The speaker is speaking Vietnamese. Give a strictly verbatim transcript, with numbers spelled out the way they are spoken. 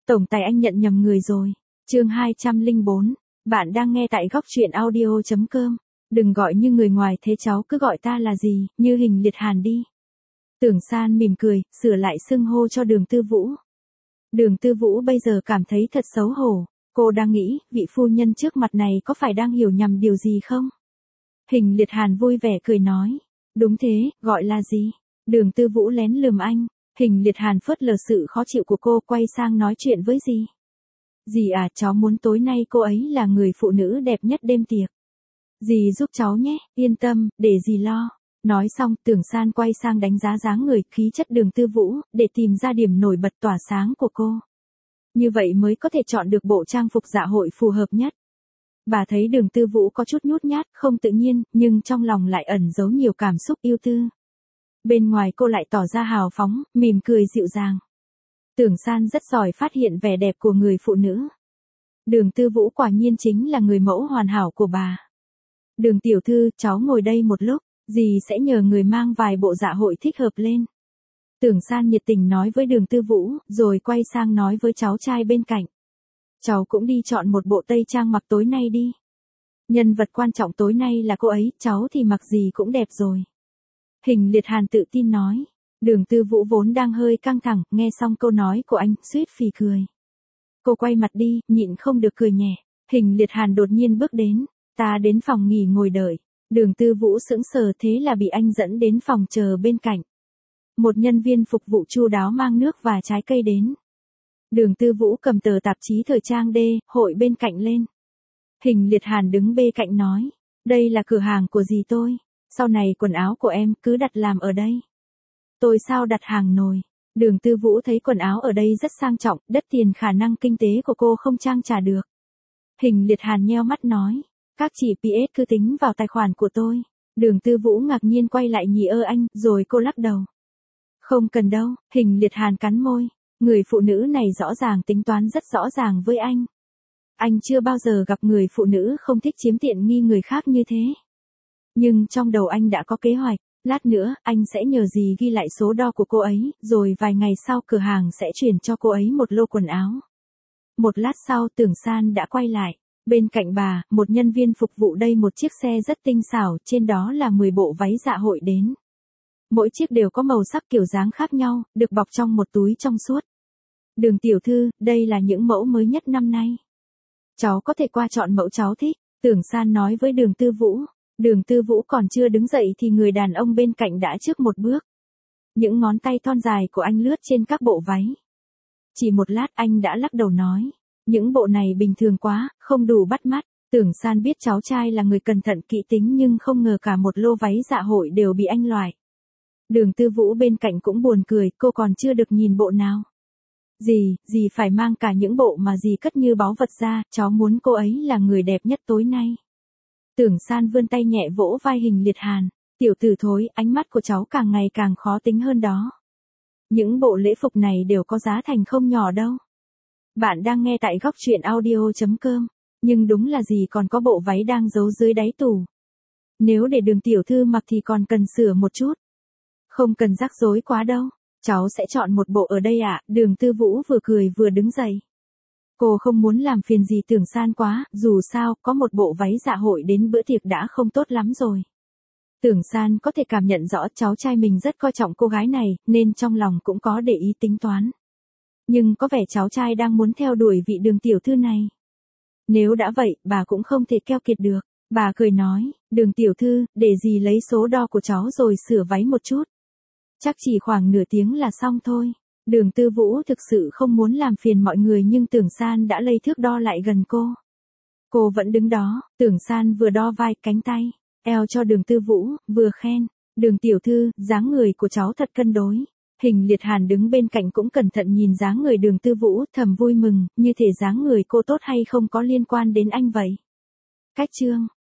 Tổng tài anh nhận nhầm người rồi. Chương hai trăm lẻ bốn. Bạn đang nghe tại góc truyện audio chấm com. Đừng gọi như người ngoài thế, cháu cứ gọi ta là gì, Như Hình Liệt Hàn đi. Tưởng San mỉm cười, sửa lại xưng hô cho Đường Tư Vũ. Đường Tư Vũ bây giờ cảm thấy thật xấu hổ. Cô đang nghĩ, vị phu nhân trước mặt này có phải đang hiểu nhầm điều gì không? Hình Liệt Hàn vui vẻ cười nói. Đúng thế, gọi là gì? Đường Tư Vũ lén lườm anh. Hình Liệt Hàn phớt lờ sự khó chịu của cô, quay sang nói chuyện với dì. Dì à, cháu muốn tối nay cô ấy là người phụ nữ đẹp nhất đêm tiệc. Dì giúp cháu nhé, yên tâm, để dì lo. Nói xong, Tưởng San quay sang đánh giá dáng người, khí chất Đường Tư Vũ, để tìm ra điểm nổi bật tỏa sáng của cô. Như vậy mới có thể chọn được bộ trang phục dạ hội phù hợp nhất. Bà thấy Đường Tư Vũ có chút nhút nhát, không tự nhiên, nhưng trong lòng lại ẩn giấu nhiều cảm xúc yêu tư. Bên ngoài cô lại tỏ ra hào phóng, mỉm cười dịu dàng. Tưởng San rất giỏi phát hiện vẻ đẹp của người phụ nữ. Đường Tư Vũ quả nhiên chính là người mẫu hoàn hảo của bà. Đường tiểu thư, cháu ngồi đây một lúc, dì sẽ nhờ người mang vài bộ dạ hội thích hợp lên. Tưởng San nhiệt tình nói với Đường Tư Vũ, rồi quay sang nói với cháu trai bên cạnh. Cháu cũng đi chọn một bộ tây trang mặc tối nay đi. Nhân vật quan trọng tối nay là cô ấy, cháu thì mặc gì cũng đẹp rồi. Hình Liệt Hàn tự tin nói. Đường Tư Vũ vốn đang hơi căng thẳng, nghe xong câu nói của anh, suýt phì cười. Cô quay mặt đi, nhịn không được cười nhẹ. Hình Liệt Hàn đột nhiên bước đến. Ta đến phòng nghỉ ngồi đợi. Đường Tư Vũ sững sờ, thế là bị anh dẫn đến phòng chờ bên cạnh. Một nhân viên phục vụ chu đáo mang nước và trái cây đến. Đường Tư Vũ cầm tờ tạp chí thời trang D, hội bên cạnh lên. Hình Liệt Hàn đứng bên cạnh nói. Đây là cửa hàng của dì tôi. Sau này quần áo của em cứ đặt làm ở đây. Tôi sao đặt hàng nồi. Đường Tư Vũ thấy quần áo ở đây rất sang trọng, đất tiền khả năng kinh tế của cô không trang trả được. Hình Liệt Hàn nheo mắt nói. Các chị pê ét cứ tính vào tài khoản của tôi. Đường Tư Vũ ngạc nhiên quay lại nhì ơ anh, rồi cô lắc đầu. Không cần đâu, Hình Liệt Hàn cắn môi. Người phụ nữ này rõ ràng tính toán rất rõ ràng với anh. Anh chưa bao giờ gặp người phụ nữ không thích chiếm tiện nghi người khác như thế. Nhưng trong đầu anh đã có kế hoạch. Lát nữa, anh sẽ nhờ dì ghi lại số đo của cô ấy, rồi vài ngày sau cửa hàng sẽ chuyển cho cô ấy một lô quần áo. Một lát sau, Tưởng San đã quay lại. Bên cạnh bà, một nhân viên phục vụ đây một chiếc xe rất tinh xảo, trên đó là mười bộ váy dạ hội đến. Mỗi chiếc đều có màu sắc kiểu dáng khác nhau, được bọc trong một túi trong suốt. Đường tiểu thư, đây là những mẫu mới nhất năm nay. Cháu có thể qua chọn mẫu cháu thích, Tưởng San nói với Đường Tư Vũ. Đường Tư Vũ còn chưa đứng dậy thì người đàn ông bên cạnh đã trước một bước. Những ngón tay thon dài của anh lướt trên các bộ váy. Chỉ một lát anh đã lắc đầu nói. Những bộ này bình thường quá, không đủ bắt mắt. Tưởng San biết cháu trai là người cẩn thận kỹ tính nhưng không ngờ cả một lô váy dạ hội đều bị anh loại. Đường Tư Vũ bên cạnh cũng buồn cười, cô còn chưa được nhìn bộ nào. Dì, dì phải mang cả những bộ mà dì cất như báu vật ra, cháu muốn cô ấy là người đẹp nhất tối nay. Tưởng San vươn tay nhẹ vỗ vai Hình Liệt Hàn. Tiểu tử thối, ánh mắt của cháu càng ngày càng khó tính hơn đó. Những bộ lễ phục này đều có giá thành không nhỏ đâu. Bạn đang nghe tại góc truyện audio chấm com. Nhưng đúng là gì còn có bộ váy đang giấu dưới đáy tủ. Nếu để Đường tiểu thư mặc thì còn cần sửa một chút. Không cần rắc rối quá đâu. Cháu sẽ chọn một bộ ở đây ạ. À? Đường Tư Vũ vừa cười vừa đứng dậy. Cô không muốn làm phiền gì Tưởng San quá, dù sao, có một bộ váy dạ hội đến bữa tiệc đã không tốt lắm rồi. Tưởng San có thể cảm nhận rõ cháu trai mình rất coi trọng cô gái này, nên trong lòng cũng có để ý tính toán. Nhưng có vẻ cháu trai đang muốn theo đuổi vị Đường tiểu thư này. Nếu đã vậy, bà cũng không thể keo kiệt được. Bà cười nói, Đường tiểu thư, để dì lấy số đo của cháu rồi sửa váy một chút. Chắc chỉ khoảng nửa tiếng là xong thôi. Đường Tư Vũ thực sự không muốn làm phiền mọi người nhưng Tưởng San đã lây thước đo lại gần cô. Cô vẫn đứng đó, Tưởng San vừa đo vai, cánh tay, eo cho Đường Tư Vũ, vừa khen. Đường tiểu thư, dáng người của cháu thật cân đối. Hình Liệt Hàn đứng bên cạnh cũng cẩn thận nhìn dáng người Đường Tư Vũ, thầm vui mừng, như thể dáng người cô tốt hay không có liên quan đến anh vậy. Cách chương